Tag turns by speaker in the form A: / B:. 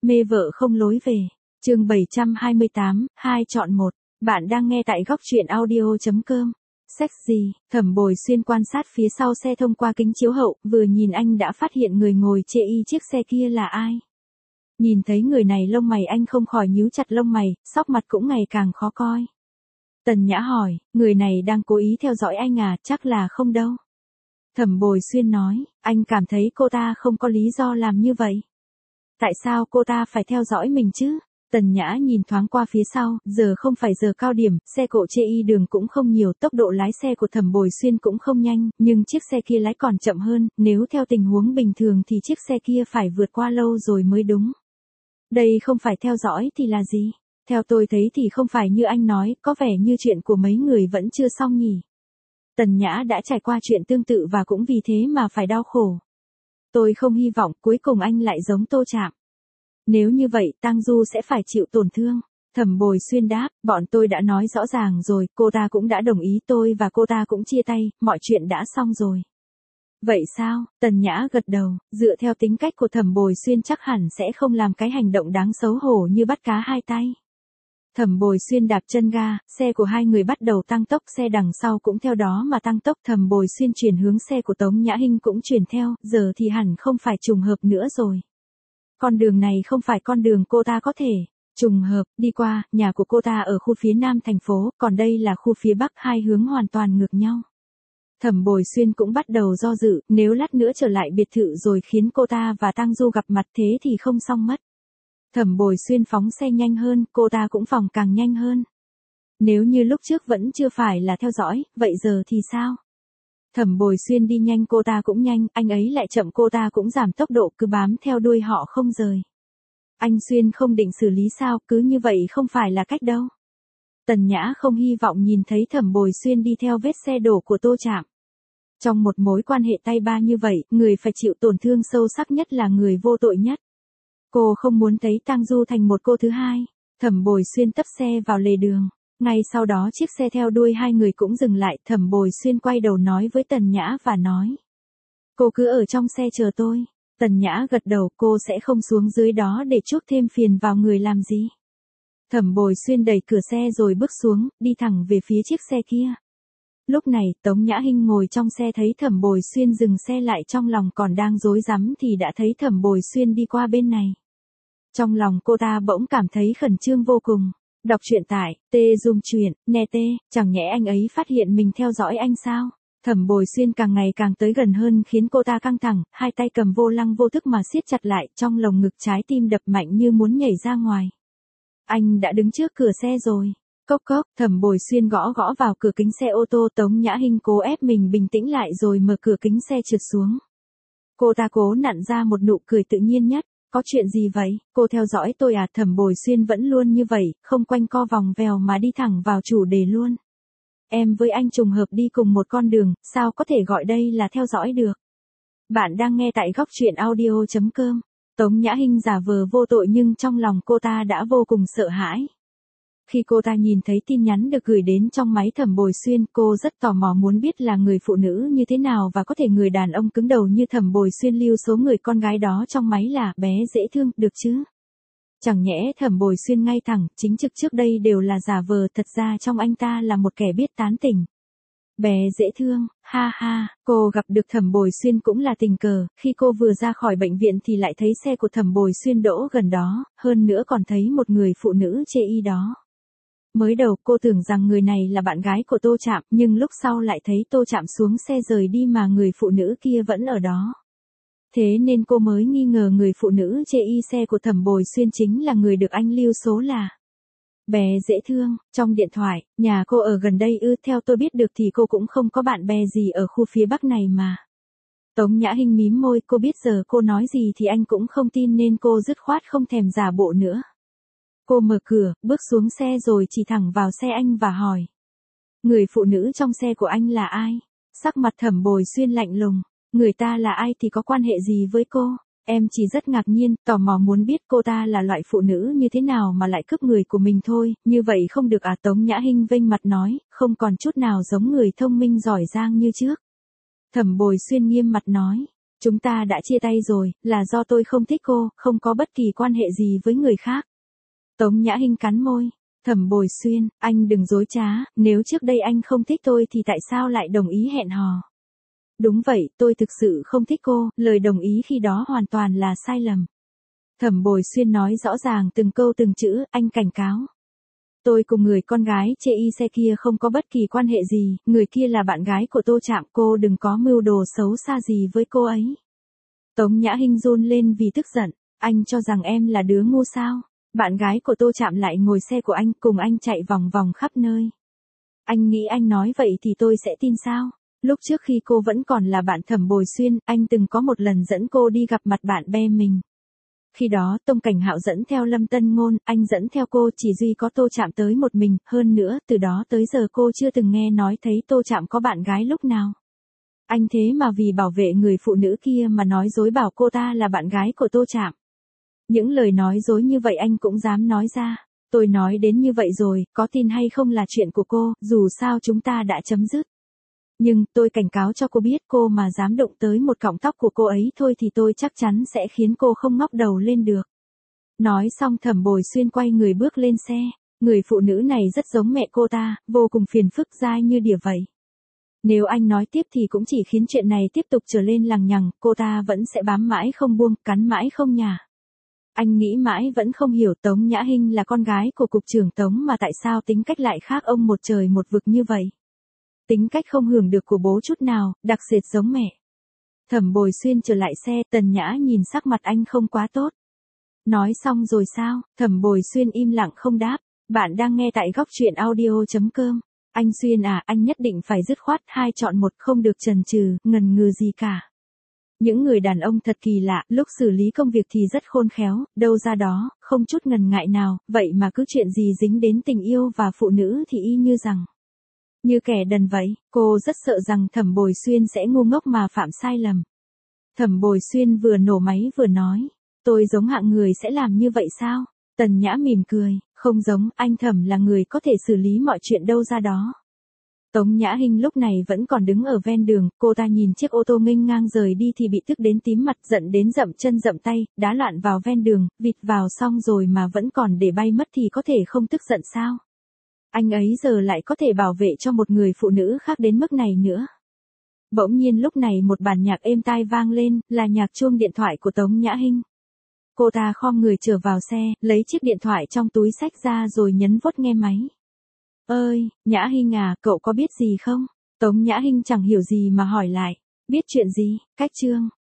A: Mê vợ không lối về. Chương 728, 2 chọn 1. Bạn đang nghe tại góc truyện audio.com. Sách gì? Thẩm Bồi Xuyên quan sát phía sau xe thông qua kính chiếu hậu, vừa nhìn anh đã phát hiện người ngồi chê y chiếc xe kia là ai. Nhìn thấy người này lông mày anh không khỏi nhíu chặt lông mày, sóc mặt cũng ngày càng khó coi. Tần Nhã hỏi, người này đang cố ý theo dõi anh à? Chắc là không đâu. Thẩm Bồi Xuyên nói, anh cảm thấy cô ta không có lý do làm như vậy. Tại sao cô ta phải theo dõi mình chứ? Tần Nhã nhìn thoáng qua phía sau, giờ không phải giờ cao điểm, xe cộ chê y đường cũng không nhiều, tốc độ lái xe của Thẩm Bồi Xuyên cũng không nhanh, nhưng chiếc xe kia lái còn chậm hơn, nếu theo tình huống bình thường thì chiếc xe kia phải vượt qua lâu rồi mới đúng. Đây không phải theo dõi thì là gì? Theo tôi thấy thì không phải như anh nói, có vẻ như chuyện của mấy người vẫn chưa xong nhỉ. Tần Nhã đã trải qua chuyện tương tự và cũng vì thế mà phải đau khổ. Tôi không hy vọng cuối cùng anh lại giống Tô Trạm. Nếu như vậy Tang Du sẽ phải chịu tổn thương. Thẩm Bồi Xuyên đáp, bọn tôi đã nói rõ ràng rồi, cô ta cũng đã đồng ý, tôi và cô ta cũng chia tay, mọi chuyện đã xong rồi. Vậy sao? Tần Nhã gật đầu, dựa theo tính cách của Thẩm Bồi Xuyên chắc hẳn sẽ không làm cái hành động đáng xấu hổ như bắt cá hai tay. Thẩm Bồi Xuyên đạp chân ga, xe của hai người bắt đầu tăng tốc, xe đằng sau cũng theo đó mà tăng tốc. Thẩm Bồi Xuyên chuyển hướng, xe của Tống Nhã Hinh cũng chuyển theo, giờ thì hẳn không phải trùng hợp nữa rồi. Con đường này không phải con đường cô ta có thể trùng hợp đi qua, nhà của cô ta ở khu phía nam thành phố, còn đây là khu phía bắc, hai hướng hoàn toàn ngược nhau. Thẩm Bồi Xuyên cũng bắt đầu do dự, nếu lát nữa trở lại biệt thự rồi khiến cô ta và Tang Du gặp mặt thế thì không xong mất. Thẩm Bồi Xuyên phóng xe nhanh hơn, cô ta cũng phóng càng nhanh hơn. Nếu như lúc trước vẫn chưa phải là theo dõi, vậy giờ thì sao? Thẩm Bồi Xuyên đi nhanh cô ta cũng nhanh, anh ấy lại chậm cô ta cũng giảm tốc độ, cứ bám theo đuôi họ không rời. Anh Xuyên không định xử lý sao, cứ như vậy không phải là cách đâu. Tần Nhã không hy vọng nhìn thấy Thẩm Bồi Xuyên đi theo vết xe đổ của Tô Trạm. Trong một mối quan hệ tay ba như vậy, người phải chịu tổn thương sâu sắc nhất là người vô tội nhất. Cô không muốn thấy Tang Du thành một cô thứ hai. Thẩm Bồi Xuyên tấp xe vào lề đường. Ngay sau đó chiếc xe theo đuôi hai người cũng dừng lại. Thẩm Bồi Xuyên quay đầu nói với Tần Nhã và nói, cô cứ ở trong xe chờ tôi. Tần Nhã gật đầu, cô sẽ không xuống dưới đó để chuốc thêm phiền vào người làm gì. Thẩm Bồi Xuyên đẩy cửa xe rồi bước xuống, đi thẳng về phía chiếc xe kia. Lúc này Tống Nhã Hinh ngồi trong xe thấy Thẩm Bồi Xuyên dừng xe lại, trong lòng còn đang rối rắm thì đã thấy Thẩm Bồi Xuyên đi qua bên này. Trong lòng cô ta bỗng cảm thấy khẩn trương vô cùng. Đọc truyện tại Zoom truyện, nè tê, chẳng nhẽ anh ấy phát hiện mình theo dõi anh sao? Thẩm Bồi Xuyên càng ngày càng tới gần hơn khiến cô ta căng thẳng, hai tay cầm vô lăng vô thức mà siết chặt lại, trong lồng ngực trái tim đập mạnh như muốn nhảy ra ngoài. Anh đã đứng trước cửa xe rồi. Cốc cốc, Thẩm Bồi Xuyên gõ gõ vào cửa kính xe ô tô. Tống Nhã Hinh cố ép mình bình tĩnh lại rồi mở cửa kính xe trượt xuống. Cô ta cố nặn ra một nụ cười tự nhiên nhất. Có chuyện gì vậy? Cô theo dõi tôi à? Thẩm Bồi Xuyên vẫn luôn như vậy, không quanh co vòng vèo mà đi thẳng vào chủ đề luôn. Em với anh trùng hợp đi cùng một con đường, sao có thể gọi đây là theo dõi được? Bạn đang nghe tại góc truyện audio.com. Tống Nhã Hinh giả vờ vô tội nhưng trong lòng cô ta đã vô cùng sợ hãi. Khi cô ta nhìn thấy tin nhắn được gửi đến trong máy Thẩm Bồi Xuyên, cô rất tò mò muốn biết là người phụ nữ như thế nào và có thể người đàn ông cứng đầu như Thẩm Bồi Xuyên lưu số người con gái đó trong máy là bé dễ thương, được chứ? Chẳng nhẽ Thẩm Bồi Xuyên ngay thẳng, chính trực trước đây đều là giả vờ, thật ra trong anh ta là một kẻ biết tán tỉnh. Bé dễ thương, ha ha, cô gặp được Thẩm Bồi Xuyên cũng là tình cờ, khi cô vừa ra khỏi bệnh viện thì lại thấy xe của Thẩm Bồi Xuyên đỗ gần đó, hơn nữa còn thấy một người phụ nữ chê y đó. Mới đầu cô tưởng rằng người này là bạn gái của Tô Trạm, nhưng lúc sau lại thấy Tô Trạm xuống xe rời đi mà người phụ nữ kia vẫn ở đó. Thế nên cô mới nghi ngờ người phụ nữ chê y xe của Thẩm Bồi Xuyên chính là người được anh lưu số là bé dễ thương. Trong điện thoại, nhà cô ở gần đây ư? Theo tôi biết được thì cô cũng không có bạn bè gì ở khu phía Bắc này mà. Tống Nhã Hinh mím môi, cô biết giờ cô nói gì thì anh cũng không tin nên cô dứt khoát không thèm giả bộ nữa. Cô mở cửa, bước xuống xe rồi chỉ thẳng vào xe anh và hỏi, người phụ nữ trong xe của anh là ai? Sắc mặt Thẩm Bồi Xuyên lạnh lùng, người ta là ai thì có quan hệ gì với cô? Em chỉ rất ngạc nhiên, tò mò muốn biết cô ta là loại phụ nữ như thế nào mà lại cướp người của mình thôi, như vậy không được à? Tống Nhã Hinh vênh mặt nói, không còn chút nào giống người thông minh giỏi giang như trước. Thẩm Bồi Xuyên nghiêm mặt nói, Chúng ta đã chia tay rồi, là do tôi không thích cô, không có bất kỳ quan hệ gì với người khác. Tống Nhã Hinh cắn môi. Thẩm Bồi Xuyên, anh đừng dối trá, nếu trước đây anh không thích tôi thì tại sao lại đồng ý hẹn hò? Đúng vậy, tôi thực sự không thích cô, lời đồng ý khi đó hoàn toàn là sai lầm. Thẩm Bồi Xuyên nói rõ ràng từng câu từng chữ, anh cảnh cáo. Tôi cùng người con gái chê y xe kia không có bất kỳ quan hệ gì, người kia là bạn gái của Tô Trạm, cô đừng có mưu đồ xấu xa gì với cô ấy. Tống Nhã Hinh run lên vì tức giận, anh cho rằng em là đứa ngu sao? Bạn gái của Tô Trạm lại ngồi xe của anh cùng anh chạy vòng vòng khắp nơi. Anh nghĩ anh nói vậy thì tôi sẽ tin sao? Lúc trước khi cô vẫn còn là bạn Thẩm Bồi Xuyên, anh từng có một lần dẫn cô đi gặp mặt bạn bè mình. Khi đó Tông Cảnh Hạo dẫn theo Lâm Tân Ngôn, anh dẫn theo cô, chỉ duy có Tô Trạm tới một mình, hơn nữa từ đó tới giờ cô chưa từng nghe nói thấy Tô Trạm có bạn gái lúc nào. Anh thế mà vì bảo vệ người phụ nữ kia mà nói dối bảo cô ta là bạn gái của Tô Trạm. Những lời nói dối như vậy anh cũng dám nói ra. Tôi nói đến như vậy rồi, có tin hay không là chuyện của cô, dù sao chúng ta đã chấm dứt. Nhưng, tôi cảnh cáo cho cô biết cô mà dám đụng tới một cọng tóc của cô ấy thôi thì tôi chắc chắn sẽ khiến cô không ngóc đầu lên được. Nói xong Thẩm Bồi Xuyên quay người bước lên xe. Người phụ nữ này rất giống mẹ cô ta, vô cùng phiền phức dai như đỉa vậy. Nếu anh nói tiếp thì cũng chỉ khiến chuyện này tiếp tục trở lên lằng nhằng, cô ta vẫn sẽ bám mãi không buông, cắn mãi không nhả. Anh nghĩ mãi vẫn không hiểu Tống Nhã Hinh là con gái của cục trưởng Tống mà tại sao tính cách lại khác ông một trời một vực như vậy. Tính cách không hưởng được của bố chút nào, đặc sệt giống mẹ. Thẩm Bồi Xuyên trở lại xe, Tần Nhã nhìn sắc mặt anh không quá tốt. Nói xong rồi sao? Thẩm Bồi Xuyên im lặng không đáp. Bạn đang nghe tại góc truyện audio.com. Anh Xuyên à, anh nhất định phải dứt khoát, hai chọn một, không được chần chừ, ngần ngừ gì cả. Những người đàn ông thật kỳ lạ, lúc xử lý công việc thì rất khôn khéo, đâu ra đó, không chút ngần ngại nào, vậy mà cứ chuyện gì dính đến tình yêu và phụ nữ thì y như rằng. Như kẻ đần vậy, cô rất sợ rằng Thẩm Bồi Xuyên sẽ ngu ngốc mà phạm sai lầm. Thẩm Bồi Xuyên vừa nổ máy vừa nói, tôi giống hạng người sẽ làm như vậy sao? Tần Nhã mỉm cười, không giống, anh Thẩm là người có thể xử lý mọi chuyện đâu ra đó. Tống Nhã Hinh lúc này vẫn còn đứng ở ven đường, cô ta nhìn chiếc ô tô nghênh ngang rời đi thì bị tức đến tím mặt, giận đến dậm chân dậm tay, đá loạn vào ven đường, vịt vào xong rồi mà vẫn còn để bay mất thì có thể không tức giận sao? Anh ấy giờ lại có thể bảo vệ cho một người phụ nữ khác đến mức này nữa. Bỗng nhiên lúc này một bản nhạc êm tai vang lên, là nhạc chuông điện thoại của Tống Nhã Hinh. Cô ta khom người trở vào xe, lấy chiếc điện thoại trong túi xách ra rồi nhấn vuốt nghe máy. Ơi, Nhã Hinh à, cậu có biết gì không? Tống Nhã Hinh chẳng hiểu gì mà hỏi lại. Biết chuyện gì? Cách chương.